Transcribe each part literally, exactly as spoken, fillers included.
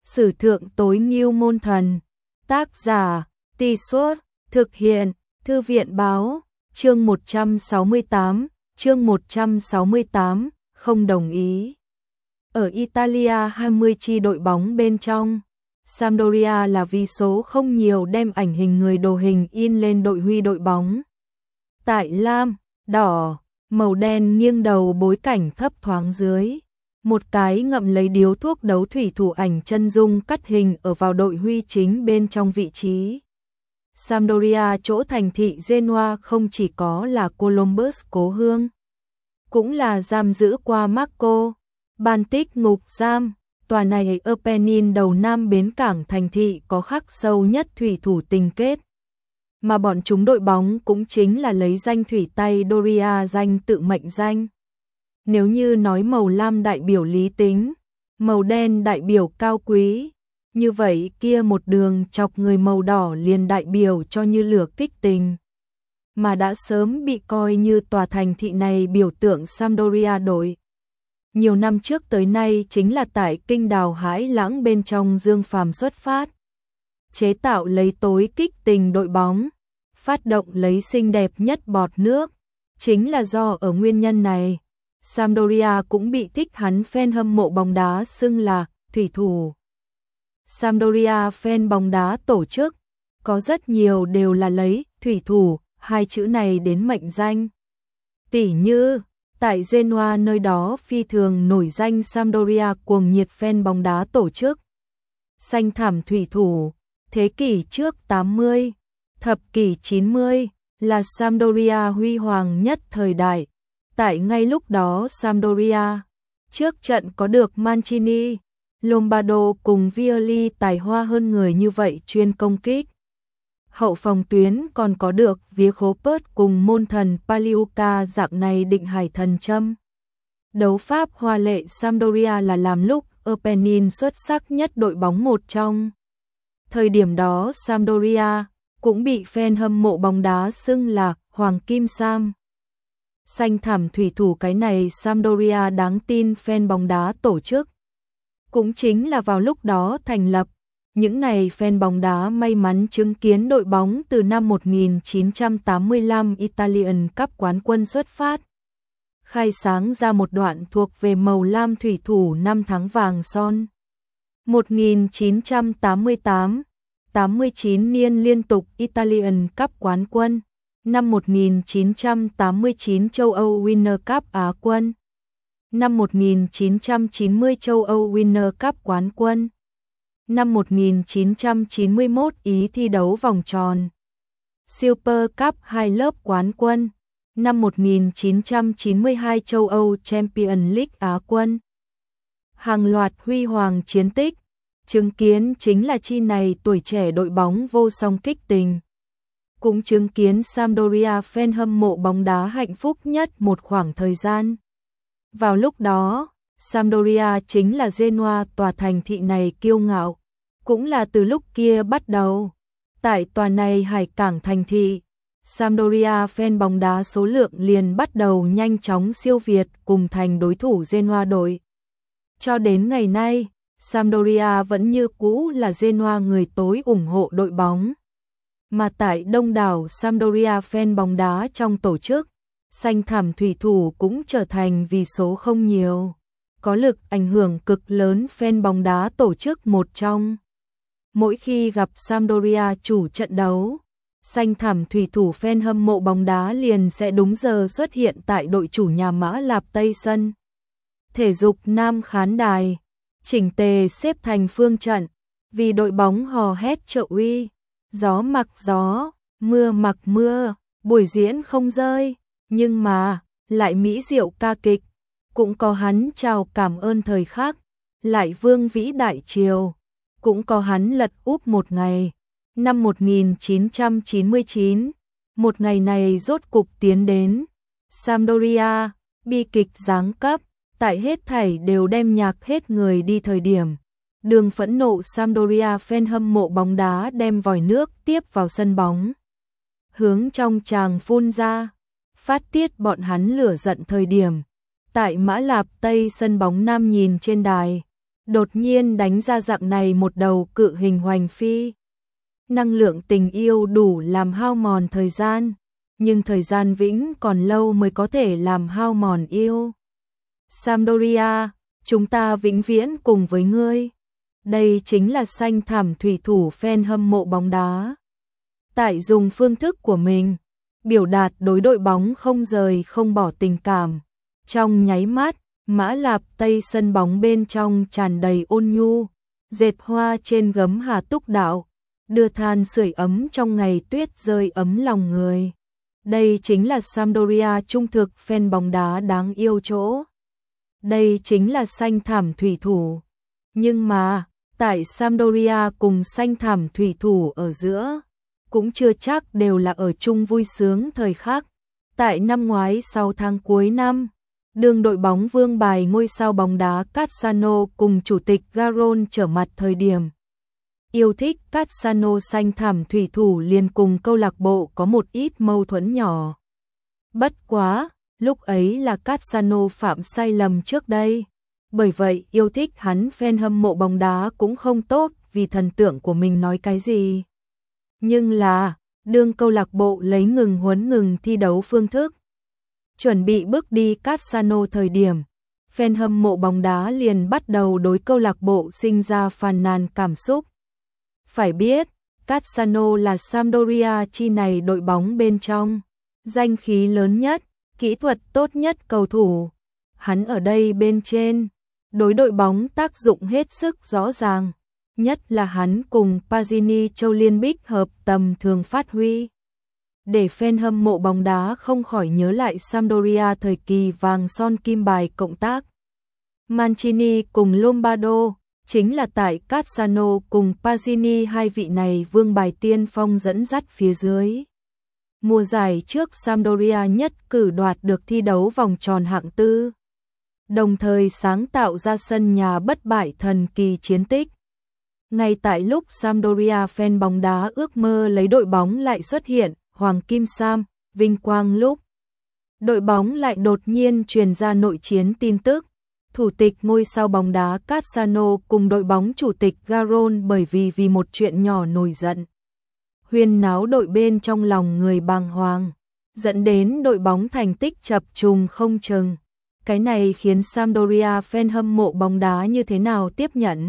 Sử thượng tối ngưu môn thần. Tác giả, Tì Suốt, thực hiện, Thư viện báo, chương một trăm sáu mươi tám, chương một trăm sáu mươi tám, không đồng ý. Ở Italia hai mươi chi đội bóng bên trong, Sampdoria là vì số không nhiều đem ảnh hình người đồ hình in lên đội huy đội bóng. Tại lam, đỏ, màu đen nghiêng đầu bối cảnh thấp thoáng dưới. Một cái ngậm lấy điếu thuốc đấu thủy thủ ảnh chân dung cắt hình ở vào đội huy chính bên trong vị trí. Sampdoria chỗ thành thị Genoa không chỉ có là Columbus cố hương, cũng là giam giữ qua Marco, Baltic ngục giam. Tòa này ở Penin đầu nam bến cảng thành thị có khắc sâu nhất thủy thủ tình kết. Mà bọn chúng đội bóng cũng chính là lấy danh thủy tay Doria danh tự mệnh danh. Nếu như nói màu lam đại biểu lý tính, màu đen đại biểu cao quý, như vậy kia một đường chọc người màu đỏ liền đại biểu cho như lửa kích tình. Mà đã sớm bị coi như tòa thành thị này biểu tượng Sampdoria đội. Nhiều năm trước tới nay chính là tại kinh đào hãi lãng bên trong Dương Phàm xuất phát. Chế tạo lấy tối kích tình đội bóng, phát động lấy xinh đẹp nhất bọt nước. Chính là do ở nguyên nhân này, Sampdoria cũng bị thích hắn fan hâm mộ bóng đá xưng là thủy thủ. Sampdoria fan bóng đá tổ chức, có rất nhiều đều là lấy thủy thủ, hai chữ này đến mệnh danh. Tỉ như, tại Genoa nơi đó phi thường nổi danh Sampdoria cuồng nhiệt fan bóng đá tổ chức. Xanh thảm thủy thủ, thế kỷ trước tám mươi, thập kỷ chín mươi, là Sampdoria huy hoàng nhất thời đại. Tại ngay lúc đó Sampdoria, trước trận có được Mancini, Lombardo cùng Violi tài hoa hơn người như vậy chuyên công kích. Hậu phòng tuyến còn có được Viechopert cùng môn thần Paliuca dạng này định hải thần châm. Đấu pháp hoa lệ Sampdoria là làm lúc ở Penin xuất sắc nhất đội bóng một trong. Thời điểm đó Sampdoria cũng bị fan hâm mộ bóng đá xưng là Hoàng Kim Sam. Xanh thảm thủy thủ cái này Sampdoria đáng tin fan bóng đá tổ chức. Cũng chính là vào lúc đó thành lập, những này fan bóng đá may mắn chứng kiến đội bóng từ năm một nghìn chín trăm tám mươi lăm Italian Cup quán quân xuất phát. Khai sáng ra một đoạn thuộc về màu lam thủy thủ năm tháng vàng son. một nghìn chín trăm tám mươi tám, tám mươi chín niên liên tục Italian Cup quán quân. Năm một nghìn chín trăm tám mươi chín châu Âu Winner Cup Á quân. Năm một nghìn chín trăm chín mươi châu Âu Winner Cup quán quân. Năm một nghìn chín trăm chín mươi mốt Ý thi đấu vòng tròn. Super Cup hai lớp quán quân. Năm một nghìn chín trăm chín mươi hai châu Âu Champions League Á quân. Hàng loạt huy hoàng chiến tích, chứng kiến chính là chi này tuổi trẻ đội bóng vô song kích tình. Cũng chứng kiến Sampdoria fan hâm mộ bóng đá hạnh phúc nhất một khoảng thời gian. Vào lúc đó, Sampdoria chính là Genoa tòa thành thị này kiêu ngạo. Cũng là từ lúc kia bắt đầu. Tại tòa này hải cảng thành thị, Sampdoria fan bóng đá số lượng liền bắt đầu nhanh chóng siêu việt cùng thành đối thủ Genoa đội. Cho đến ngày nay, Sampdoria vẫn như cũ là Genoa người tối ủng hộ đội bóng. Mà tại đông đảo Sampdoria fan bóng đá trong tổ chức, xanh thảm thủy thủ cũng trở thành vì số không nhiều, có lực ảnh hưởng cực lớn fan bóng đá tổ chức một trong. Mỗi khi gặp Sampdoria chủ trận đấu, xanh thảm thủy thủ fan hâm mộ bóng đá liền sẽ đúng giờ xuất hiện tại đội chủ nhà Mã Lạp Tây sân thể dục Nam khán đài, chỉnh tề xếp thành phương trận, vì đội bóng hò hét trợ uy. Gió mặc gió, mưa mặc mưa, buổi diễn không rơi, nhưng mà, lại mỹ diệu ca kịch, cũng có hắn chào cảm ơn thời khắc, lại vương vĩ đại triều, cũng có hắn lật úp một ngày. Năm một nghìn chín trăm chín mươi chín, một ngày này rốt cục tiến đến. Sampdoria, bi kịch giáng cấp, tại hết thảy đều đem nhạc hết người đi thời điểm. Đường phẫn nộ Sampdoria fan hâm mộ bóng đá đem vòi nước tiếp vào sân bóng. Hướng trong tràng phun ra, phát tiết bọn hắn lửa giận thời điểm. Tại Mã Lạp Tây sân bóng Nam nhìn trên đài, đột nhiên đánh ra dạng này một đầu cự hình hoành phi. Năng lượng tình yêu đủ làm hao mòn thời gian, nhưng thời gian vĩnh còn lâu mới có thể làm hao mòn yêu. Sampdoria, chúng ta vĩnh viễn cùng với ngươi. Đây chính là xanh thảm thủy thủ fan hâm mộ bóng đá. Tại dùng phương thức của mình, biểu đạt đối đội bóng không rời không bỏ tình cảm. Trong nháy mắt, Mã Lạp Tây sân bóng bên trong tràn đầy ôn nhu, dệt hoa trên gấm Hà Túc đạo, đưa than sưởi ấm trong ngày tuyết rơi ấm lòng người. Đây chính là Sampdoria trung thực fan bóng đá đáng yêu chỗ. Đây chính là xanh thảm thủy thủ. Nhưng mà, tại Sampdoria cùng xanh thảm thủy thủ ở giữa, cũng chưa chắc đều là ở chung vui sướng thời khắc. Tại năm ngoái sau tháng cuối năm, đường đội bóng vương bài ngôi sao bóng đá Cassano cùng chủ tịch Garon trở mặt thời điểm. Yêu thích Cassano xanh thảm thủy thủ liền cùng câu lạc bộ có một ít mâu thuẫn nhỏ. Bất quá, lúc ấy là Cassano phạm sai lầm trước đây. Bởi vậy yêu thích hắn fan hâm mộ bóng đá cũng không tốt vì thần tượng của mình nói cái gì. Nhưng là, đương câu lạc bộ lấy ngừng huấn ngừng thi đấu phương thức. Chuẩn bị bước đi Cassano thời điểm, fan hâm mộ bóng đá liền bắt đầu đối câu lạc bộ sinh ra phàn nàn cảm xúc. Phải biết, Cassano là Sampdoria chi này đội bóng bên trong, danh khí lớn nhất, kỹ thuật tốt nhất cầu thủ. Hắn ở đây bên trên, đối đội bóng tác dụng hết sức rõ ràng, nhất là hắn cùng Pazini Châu Liên Bích hợp tầm thường phát huy. Để fan hâm mộ bóng đá không khỏi nhớ lại Sampdoria thời kỳ vàng son kim bài cộng tác. Mancini cùng Lombardo, chính là tại Cassano cùng Pazini hai vị này vương bài tiên phong dẫn dắt phía dưới. Mùa giải trước Sampdoria nhất cử đoạt được thi đấu vòng tròn hạng tư, đồng thời sáng tạo ra sân nhà bất bại thần kỳ chiến tích. Ngay tại lúc Sampdoria fan bóng đá ước mơ lấy đội bóng lại xuất hiện Hoàng Kim Sam, vinh quang lúc. Đội bóng lại đột nhiên truyền ra nội chiến tin tức. Thủ tịch ngôi sao bóng đá Cassano cùng đội bóng chủ tịch Garon bởi vì vì một chuyện nhỏ nổi giận. Huyên náo đội bên trong lòng người bàng hoàng, dẫn đến đội bóng thành tích chập trùng không chừng. Cái này khiến Sampdoria fan hâm mộ bóng đá như thế nào tiếp nhận?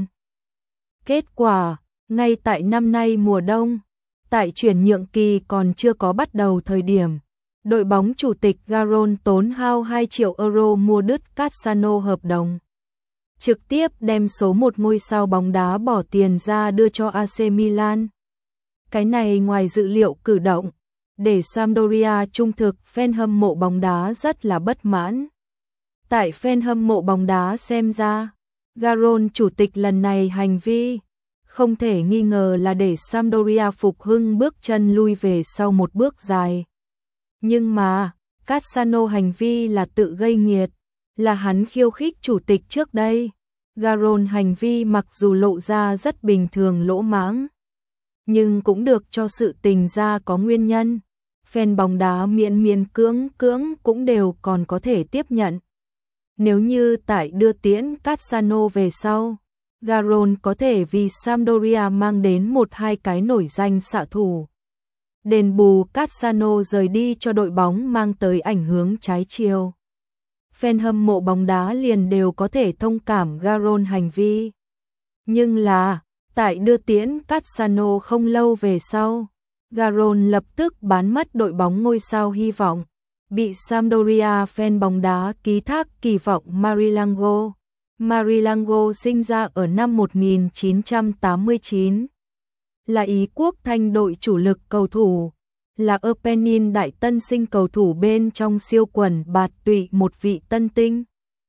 Kết quả, ngay tại năm nay mùa đông, tại chuyển nhượng kỳ còn chưa có bắt đầu thời điểm, đội bóng chủ tịch Garon tốn hao hai triệu euro mua đứt Cassano hợp đồng. Trực tiếp đem số một ngôi sao bóng đá bỏ tiền ra đưa cho a xê Milan. Cái này ngoài dự liệu cử động, để Sampdoria trung thực fan hâm mộ bóng đá rất là bất mãn. Tại fan hâm mộ bóng đá xem ra, Garon chủ tịch lần này hành vi không thể nghi ngờ là để Sampdoria phục hưng bước chân lui về sau một bước dài. Nhưng mà, Cassano hành vi là tự gây nghiệt, là hắn khiêu khích chủ tịch trước đây. Garon hành vi mặc dù lộ ra rất bình thường lỗ mãng, nhưng cũng được cho sự tình ra có nguyên nhân. Fan bóng đá miễn miên cưỡng cưỡng cũng đều còn có thể tiếp nhận. Nếu như tại đưa tiễn Cassano về sau, Garon có thể vì Sampdoria mang đến một hai cái nổi danh xạ thủ. Đền bù Cassano rời đi cho đội bóng mang tới ảnh hưởng trái chiều. Fan hâm mộ bóng đá liền đều có thể thông cảm Garon hành vi. Nhưng là, tại đưa tiễn Cassano không lâu về sau, Garon lập tức bán mất đội bóng ngôi sao hy vọng, bị Sampdoria fan bóng đá ký thác kỳ vọng Marilango. Marilango sinh ra ở năm một nghìn chín trăm tám mươi chín, là Ý quốc Thanh đội chủ lực cầu thủ, là Erpenin đại tân sinh cầu thủ bên trong siêu quần bạt tụy một vị tân tinh.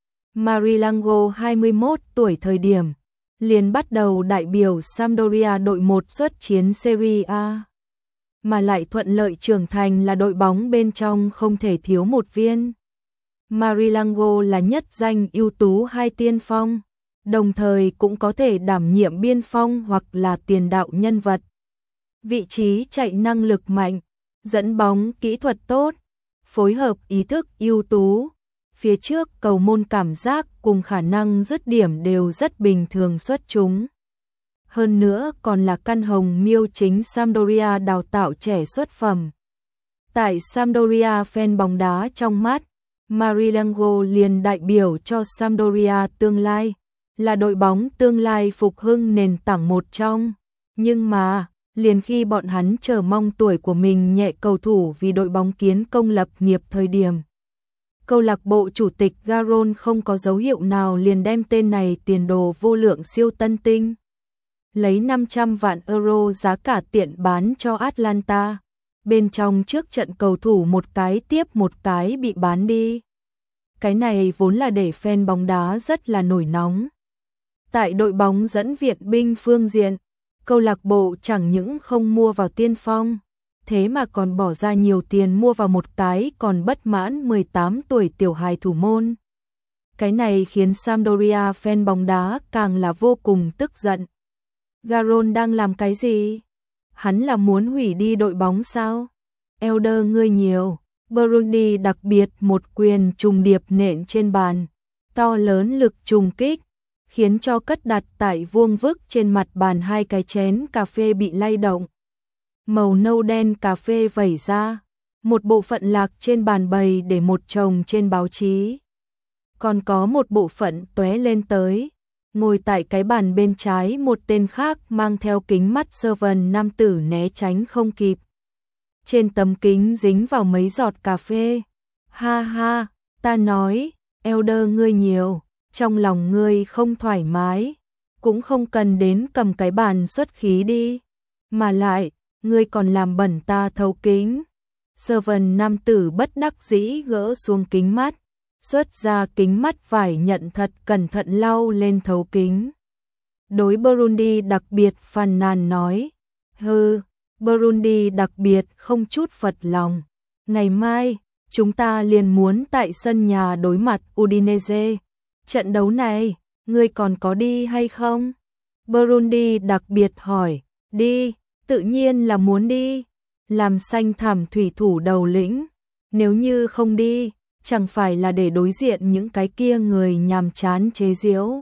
Marilango hai mươi mốt tuổi thời điểm, liền bắt đầu đại biểu Sampdoria đội một xuất chiến Serie A, mà lại thuận lợi trưởng thành là đội bóng bên trong không thể thiếu một viên. Marilango là nhất danh ưu tú hai tiên phong, đồng thời cũng có thể đảm nhiệm biên phong hoặc là tiền đạo nhân vật. Vị trí chạy năng lực mạnh, dẫn bóng kỹ thuật tốt, phối hợp ý thức ưu tú. phía trước cầu môn cảm giác cùng khả năng dứt điểm đều rất bình thường xuất chúng. Hơn nữa còn là căn hồng miêu chính Sampdoria đào tạo trẻ xuất phẩm. Tại Sampdoria, fan bóng đá trong mắt, Marilango liền đại biểu cho Sampdoria tương lai, là đội bóng tương lai phục hưng nền tảng một trong. Nhưng mà, liền khi bọn hắn chờ mong tuổi của mình nhẹ cầu thủ vì đội bóng kiến công lập nghiệp thời điểm, câu lạc bộ chủ tịch Garon không có dấu hiệu nào liền đem tên này tiền đồ vô lượng siêu tân tinh, lấy năm trăm vạn euro giá cả tiện bán cho Atlanta. Bên trong trước trận cầu thủ một cái tiếp một cái bị bán đi. Cái này vốn là để fan bóng đá rất là nổi nóng. Tại đội bóng dẫn viện binh phương diện, câu lạc bộ chẳng những không mua vào tiên phong, thế mà còn bỏ ra nhiều tiền mua vào một cái còn bất mãn mười tám tuổi tiểu hài thủ môn. Cái này khiến Sampdoria fan bóng đá càng là vô cùng tức giận. Garon đang làm cái gì? Hắn là muốn hủy đi đội bóng sao? Elder ngươi nhiều. Burundi đặc biệt một quyền trùng điệp nện trên bàn, to lớn lực trùng kích, khiến cho cất đặt tại vuông vức trên mặt bàn hai cái chén cà phê bị lay động. Màu nâu đen cà phê vẩy ra, một bộ phận lạc trên bàn bày để một chồng trên báo chí. Còn có một bộ phận tóe lên tới, ngồi tại cái bàn bên trái một tên khác mang theo kính mắt sơ vần nam tử né tránh không kịp. Trên tấm kính dính vào mấy giọt cà phê. Ha ha, ta nói, Elder ngươi nhiều, trong lòng ngươi không thoải mái, cũng không cần đến cầm cái bàn xuất khí đi. Mà lại, ngươi còn làm bẩn ta thấu kính. Sơ vần nam tử bất đắc dĩ gỡ xuống kính mắt, xuất ra kính mắt vải nhận thật cẩn thận lau lên thấu kính. Đối Burundi đặc biệt phàn nàn nói, hừ, Burundi đặc biệt không chút phật lòng. Ngày mai, chúng ta liền muốn tại sân nhà đối mặt Udinese. Trận đấu này, ngươi còn có đi hay không? Burundi đặc biệt hỏi, đi, tự nhiên là muốn đi. Làm xanh thảm thủy thủ đầu lĩnh, nếu như không đi, chẳng phải là để đối diện những cái kia người nhàm chán chế giễu.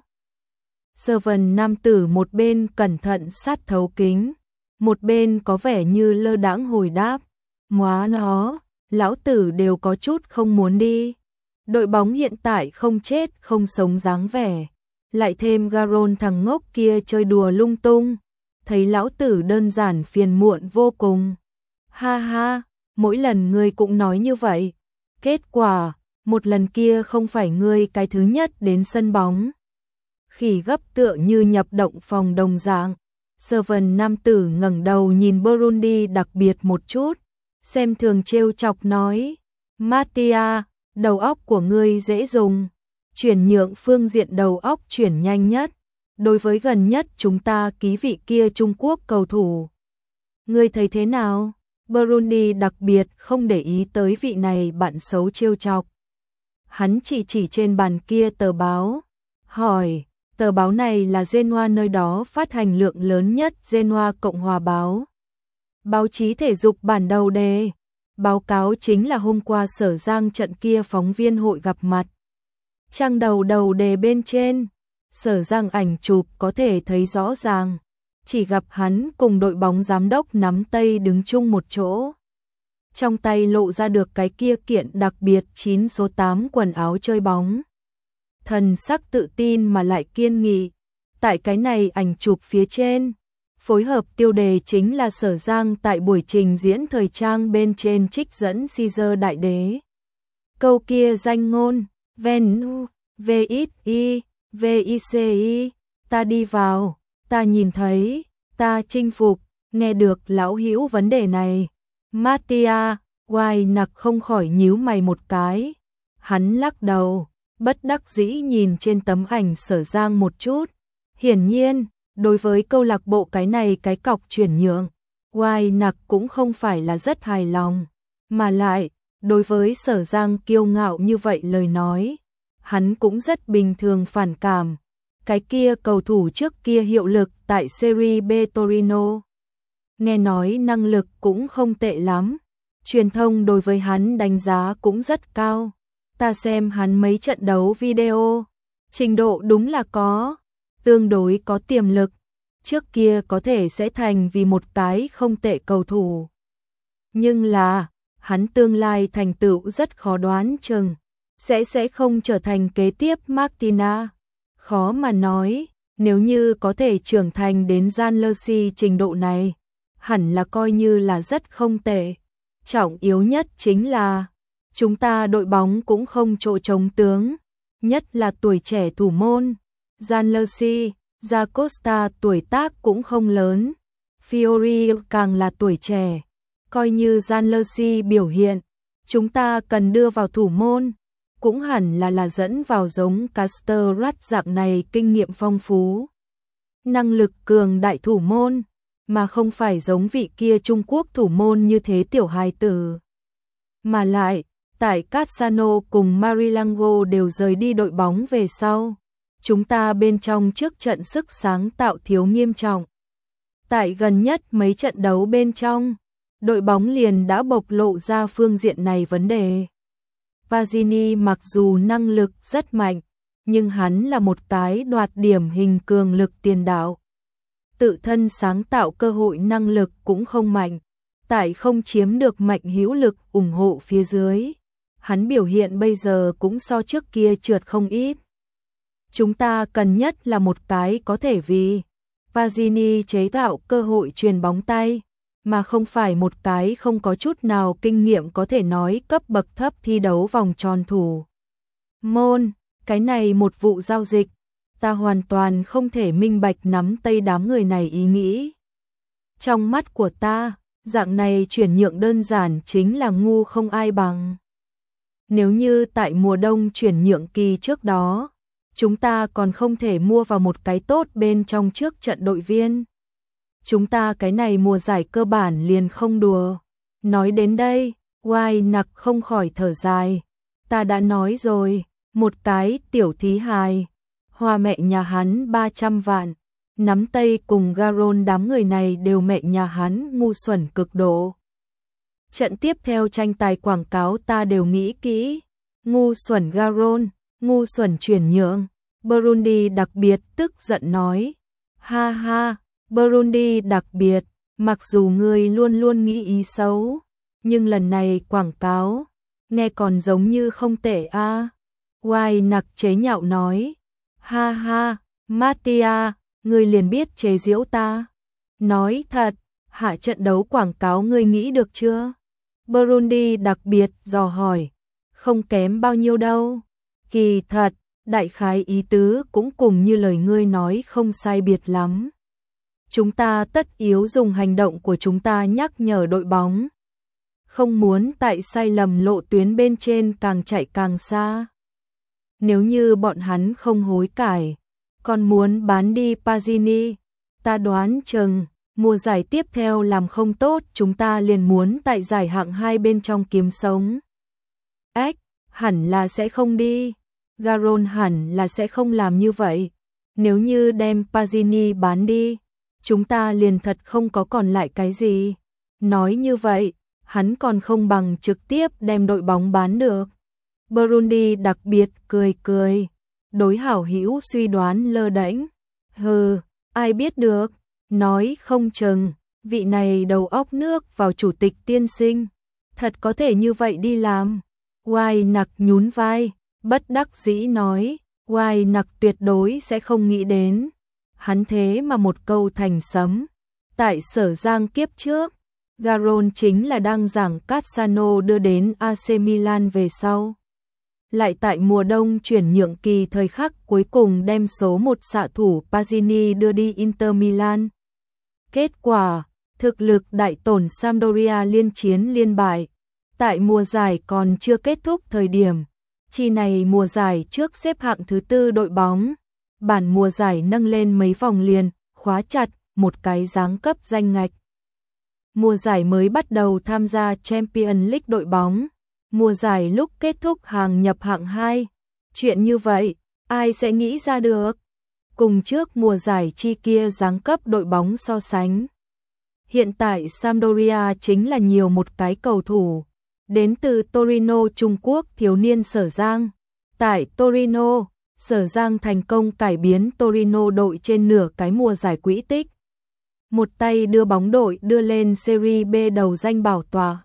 Sơ vần nam tử một bên cẩn thận sát thấu kính, một bên có vẻ như lơ đãng hồi đáp, móa nó, lão tử đều có chút không muốn đi. Đội bóng hiện tại không chết không sống dáng vẻ, lại thêm Garon thằng ngốc kia chơi đùa lung tung, thấy lão tử đơn giản phiền muộn vô cùng. Ha ha, mỗi lần ngươi cũng nói như vậy, kết quả, một lần kia không phải ngươi cái thứ nhất đến sân bóng. Khỉ gấp tựa như nhập động phòng đồng dạng. Sơ vần nam tử ngẩng đầu nhìn Burundi đặc biệt một chút, xem thường trêu chọc nói, Mattia, đầu óc của ngươi dễ dùng, chuyển nhượng phương diện đầu óc chuyển nhanh nhất, đối với gần nhất chúng ta ký vị kia Trung Quốc cầu thủ. Ngươi thấy thế nào? Burundi đặc biệt không để ý tới vị này bạn xấu trêu chọc. Hắn chỉ chỉ trên bàn kia tờ báo, hỏi, tờ báo này là Genoa nơi đó phát hành lượng lớn nhất Genoa Cộng hòa báo. Báo chí thể dục bản đầu đề. Báo cáo chính là hôm qua Sở Giang trận kia phóng viên hội gặp mặt. Trang đầu đầu đề bên trên, Sở Giang ảnh chụp có thể thấy rõ ràng, chỉ gặp hắn cùng đội bóng giám đốc nắm tay đứng chung một chỗ. Trong tay lộ ra được cái kia kiện đặc biệt chín số tám quần áo chơi bóng. Thần sắc tự tin mà lại kiên nghị. Tại cái này ảnh chụp phía trên, phối hợp tiêu đề chính là Sở Giang tại buổi trình diễn thời trang bên trên trích dẫn Caesar đại đế. Câu kia danh ngôn, Venu, vi, vici, ta đi vào, ta nhìn thấy, ta chinh phục, nghe được lão hữu vấn đề này. Mattia, Hoài nặc không khỏi nhíu mày một cái. Hắn lắc đầu, bất đắc dĩ nhìn trên tấm ảnh Sở Giang một chút. Hiển nhiên, đối với câu lạc bộ cái này cái cọc chuyển nhượng, Hoài nặc cũng không phải là rất hài lòng. Mà lại, đối với Sở Giang kiêu ngạo như vậy lời nói, hắn cũng rất bình thường phản cảm. Cái kia cầu thủ trước kia hiệu lực tại Serie B Torino. Nghe nói năng lực cũng không tệ lắm. Truyền thông đối với hắn đánh giá cũng rất cao. Ta xem hắn mấy trận đấu video, trình độ đúng là có, tương đối có tiềm lực, trước kia có thể sẽ thành vì một cái không tệ cầu thủ. Nhưng là, hắn tương lai thành tựu rất khó đoán chừng, sẽ sẽ không trở thành kế tiếp Martina. Khó mà nói, nếu như có thể trưởng thành đến Jan Leci trình độ này, hẳn là coi như là rất không tệ. Trọng yếu nhất chính là, chúng ta đội bóng cũng không chỗ trống tướng, nhất là tuổi trẻ thủ môn. Jan Leci, Da Costa tuổi tác cũng không lớn, Fiori càng là tuổi trẻ. Coi như Jan Leci biểu hiện, chúng ta cần đưa vào thủ môn, cũng hẳn là là dẫn vào giống Casterrat dạng này kinh nghiệm phong phú, năng lực cường đại thủ môn, mà không phải giống vị kia Trung Quốc thủ môn như thế tiểu hài tử. Mà lại, tại Cassano cùng Marilango đều rời đi đội bóng về sau, chúng ta bên trong trước trận sức sáng tạo thiếu nghiêm trọng. Tại gần nhất mấy trận đấu bên trong, đội bóng liền đã bộc lộ ra phương diện này vấn đề. Vazini mặc dù năng lực rất mạnh, nhưng hắn là một cái đoạt điểm hình cường lực tiền đạo. Tự thân sáng tạo cơ hội năng lực cũng không mạnh, tại không chiếm được mạnh hữu lực ủng hộ phía dưới. Hắn biểu hiện bây giờ cũng so trước kia trượt không ít. Chúng ta cần nhất là một cái có thể vì Vazini chế tạo cơ hội chuyền bóng tay, mà không phải một cái không có chút nào kinh nghiệm có thể nói cấp bậc thấp thi đấu vòng tròn thủ môn. Cái này một vụ giao dịch, ta hoàn toàn không thể minh bạch nắm tay đám người này ý nghĩ. Trong mắt của ta, dạng này chuyển nhượng đơn giản chính là ngu không ai bằng. Nếu như tại mùa đông chuyển nhượng kỳ trước đó, chúng ta còn không thể mua vào một cái tốt bên trong trước trận đội viên. Chúng ta cái này mùa giải cơ bản liền không đùa. Nói đến đây, Oai nặc không khỏi thở dài. Ta đã nói rồi, một cái tiểu thí hài, hoa mẹ nhà hắn ba trăm vạn, nắm tay cùng Garon đám người này đều mẹ nhà hắn ngu xuẩn cực độ. Trận tiếp theo tranh tài quảng cáo ta đều nghĩ kỹ, ngu xuẩn Garon, ngu xuẩn chuyển nhượng. Burundi đặc biệt tức giận nói, ha ha, Burundi đặc biệt, mặc dù ngươi luôn luôn nghĩ ý xấu, nhưng lần này quảng cáo, nghe còn giống như không tệ a. À. Oai nặc chế nhạo nói, ha ha, Mattia, ngươi liền biết chế giễu ta. Nói thật, hạ trận đấu quảng cáo ngươi nghĩ được chưa? Burundi đặc biệt dò hỏi, không kém bao nhiêu đâu. Kỳ thật, đại khái ý tứ cũng cùng như lời ngươi nói không sai biệt lắm. Chúng ta tất yếu dùng hành động của chúng ta nhắc nhở đội bóng. Không muốn tại sai lầm lộ tuyến bên trên càng chạy càng xa. Nếu như bọn hắn không hối cải, còn muốn bán đi Pazini, ta đoán chừng, mùa giải tiếp theo làm không tốt chúng ta liền muốn tại giải hạng hai bên trong kiếm sống. Ếch, hẳn là sẽ không đi. Garon hẳn là sẽ không làm như vậy. Nếu như đem Pazini bán đi, chúng ta liền thật không có còn lại cái gì. Nói như vậy, hắn còn không bằng trực tiếp đem đội bóng bán được. Burundi đặc biệt cười cười, đối hảo hữu suy đoán lơ đễnh. Hừ, ai biết được, nói không chừng, vị này đầu óc nước vào chủ tịch tiên sinh, thật có thể như vậy đi làm. Oai nặc nhún vai, bất đắc dĩ nói, Oai nặc tuyệt đối sẽ không nghĩ đến. Hắn thế mà một câu thành sấm. Tại Sở Giang kiếp trước, Garon chính là đang giảng Cassano đưa đến a xê Milan về sau. Lại tại mùa đông chuyển nhượng kỳ thời khắc cuối cùng đem số một xạ thủ Pazini đưa đi Inter Milan. Kết quả, thực lực đại tổn Sampdoria liên chiến liên bại. Tại mùa giải còn chưa kết thúc thời điểm, chi này mùa giải trước xếp hạng thứ tư đội bóng. Bản mùa giải nâng lên mấy vòng liền, khóa chặt một cái giáng cấp danh ngạch. Mùa giải mới bắt đầu tham gia Champions League đội bóng. Mùa giải lúc kết thúc hàng nhập hạng hai. Chuyện như vậy, ai sẽ nghĩ ra được? Cùng trước mùa giải chi kia giáng cấp đội bóng so sánh. Hiện tại Sampdoria chính là nhiều một cái cầu thủ. Đến từ Torino, Trung Quốc, thiếu niên Sở Giang. Tại Torino, Sở Giang thành công cải biến Torino đội trên nửa cái mùa giải quỹ tích. Một tay đưa bóng đội đưa lên Serie B đầu danh bảo tòa.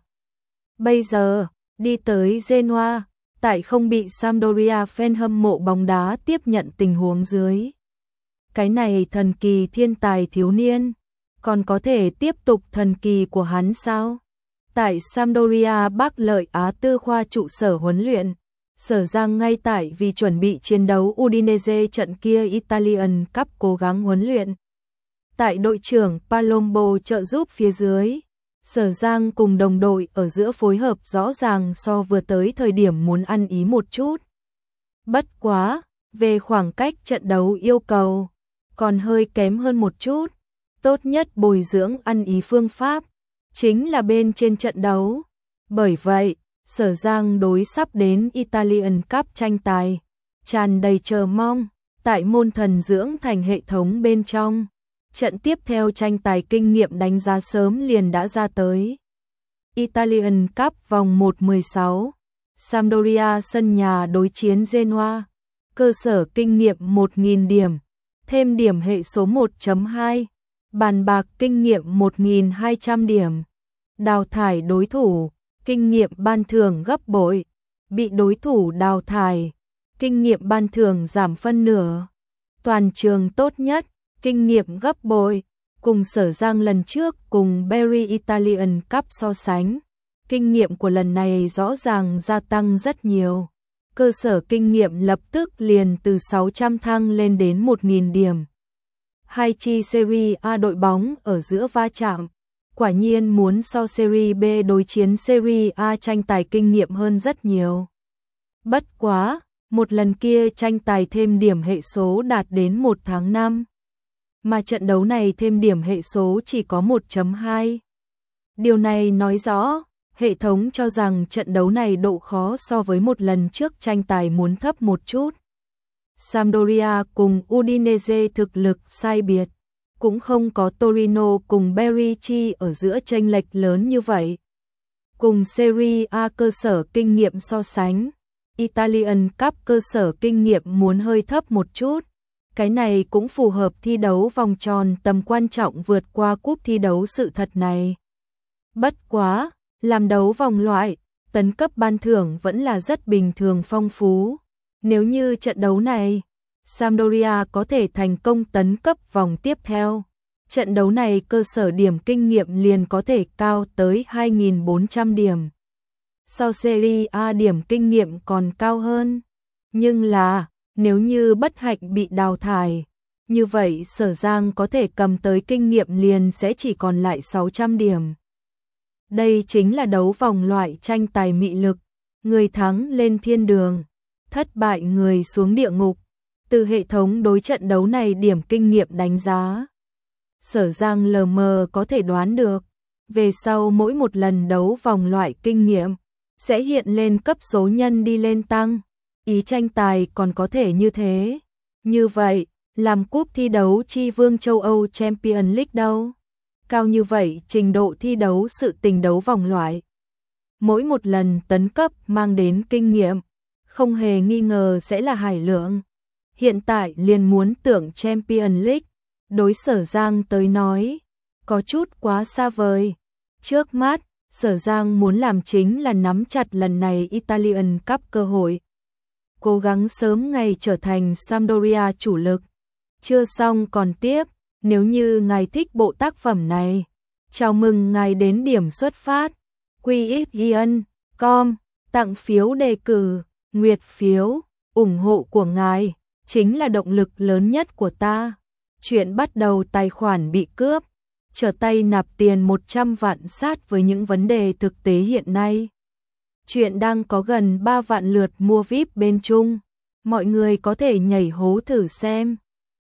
Bây giờ, đi tới Genoa, tại không bị Sampdoria fan hâm mộ bóng đá tiếp nhận tình huống dưới. Cái này thần kỳ thiên tài thiếu niên, còn có thể tiếp tục thần kỳ của hắn sao? Tại Sampdoria Bắc Lợi Á Tư khoa trụ sở huấn luyện, Sở Giang ngay tại vì chuẩn bị chiến đấu Udinese trận kia Italian Cup cố gắng huấn luyện. Tại đội trưởng Palombo trợ giúp phía dưới, Sở Giang cùng đồng đội ở giữa phối hợp rõ ràng so vừa tới thời điểm muốn ăn ý một chút. Bất quá, về khoảng cách trận đấu yêu cầu, còn hơi kém hơn một chút. Tốt nhất bồi dưỡng ăn ý phương pháp, chính là bên trên trận đấu. Bởi vậy, Sở Giang đối sắp đến Italian Cup tranh tài, tràn đầy chờ mong, tại môn thần dưỡng thành hệ thống bên trong. Trận tiếp theo tranh tài kinh nghiệm đánh giá sớm liền đã ra tới. Italian Cup vòng một mười sáu, Sampdoria sân nhà đối chiến Genoa, cơ sở kinh nghiệm một nghìn điểm, thêm điểm hệ số một chấm hai, bàn bạc kinh nghiệm một nghìn hai trăm điểm, đào thải đối thủ, kinh nghiệm ban thưởng gấp bội, bị đối thủ đào thải, kinh nghiệm ban thưởng giảm phân nửa, toàn trường tốt nhất, kinh nghiệm gấp bội, cùng Sở Giang lần trước cùng Berry Italian Cup so sánh, kinh nghiệm của lần này rõ ràng gia tăng rất nhiều. Cơ sở kinh nghiệm lập tức liền từ sáu trăm thăng lên đến một nghìn điểm. Hai chi Serie A đội bóng ở giữa va chạm, quả nhiên muốn so Serie B đối chiến Serie A tranh tài kinh nghiệm hơn rất nhiều. Bất quá, một lần kia tranh tài thêm điểm hệ số đạt đến một tháng năm. Mà trận đấu này thêm điểm hệ số chỉ có một chấm hai. Điều này nói rõ, hệ thống cho rằng trận đấu này độ khó so với một lần trước tranh tài muốn thấp một chút. Sampdoria cùng Udinese thực lực sai biệt, cũng không có Torino cùng Brescia ở giữa chênh lệch lớn như vậy. Cùng Serie A cơ sở kinh nghiệm so sánh, Italian Cup cơ sở kinh nghiệm muốn hơi thấp một chút. Cái này cũng phù hợp thi đấu vòng tròn tầm quan trọng vượt qua cúp thi đấu sự thật này. Bất quá, làm đấu vòng loại, tấn cấp ban thưởng vẫn là rất bình thường phong phú. Nếu như trận đấu này, Sampdoria có thể thành công tấn cấp vòng tiếp theo, trận đấu này cơ sở điểm kinh nghiệm liền có thể cao tới hai nghìn bốn trăm điểm. So Serie A điểm kinh nghiệm còn cao hơn. Nhưng là, nếu như bất hạnh bị đào thải, như vậy Sở Giang có thể cầm tới kinh nghiệm liền sẽ chỉ còn lại sáu trăm điểm. Đây chính là đấu vòng loại tranh tài mị lực, người thắng lên thiên đường, thất bại người xuống địa ngục. Từ hệ thống đối trận đấu này điểm kinh nghiệm đánh giá, Sở Giang lờ mờ có thể đoán được, về sau mỗi một lần đấu vòng loại kinh nghiệm, sẽ hiện lên cấp số nhân đi lên tăng. Ý tranh tài còn có thể như thế. Như vậy, làm cúp thi đấu chi vương châu Âu Champions League đâu? Cao như vậy trình độ thi đấu sự tình đấu vòng loại. Mỗi một lần tấn cấp mang đến kinh nghiệm, không hề nghi ngờ sẽ là hải lượng. Hiện tại liền muốn tưởng Champions League, đối Sở Giang tới nói, có chút quá xa vời. Trước mắt, Sở Giang muốn làm chính là nắm chặt lần này Italian Cup cơ hội. Cố gắng sớm ngày trở thành Sampdoria chủ lực. Chưa xong còn tiếp, nếu như ngài thích bộ tác phẩm này, chào mừng ngài đến điểm xuất phát. quy ích chấm com, tặng phiếu đề cử, nguyệt phiếu, ủng hộ của ngài, chính là động lực lớn nhất của ta. Chuyện bắt đầu tài khoản bị cướp, trở tay nạp tiền một trăm vạn sát với những vấn đề thực tế hiện nay. Chuyện đang có gần ba vạn lượt mua vi ai pi bên Trung, mọi người có thể nhảy hố thử xem.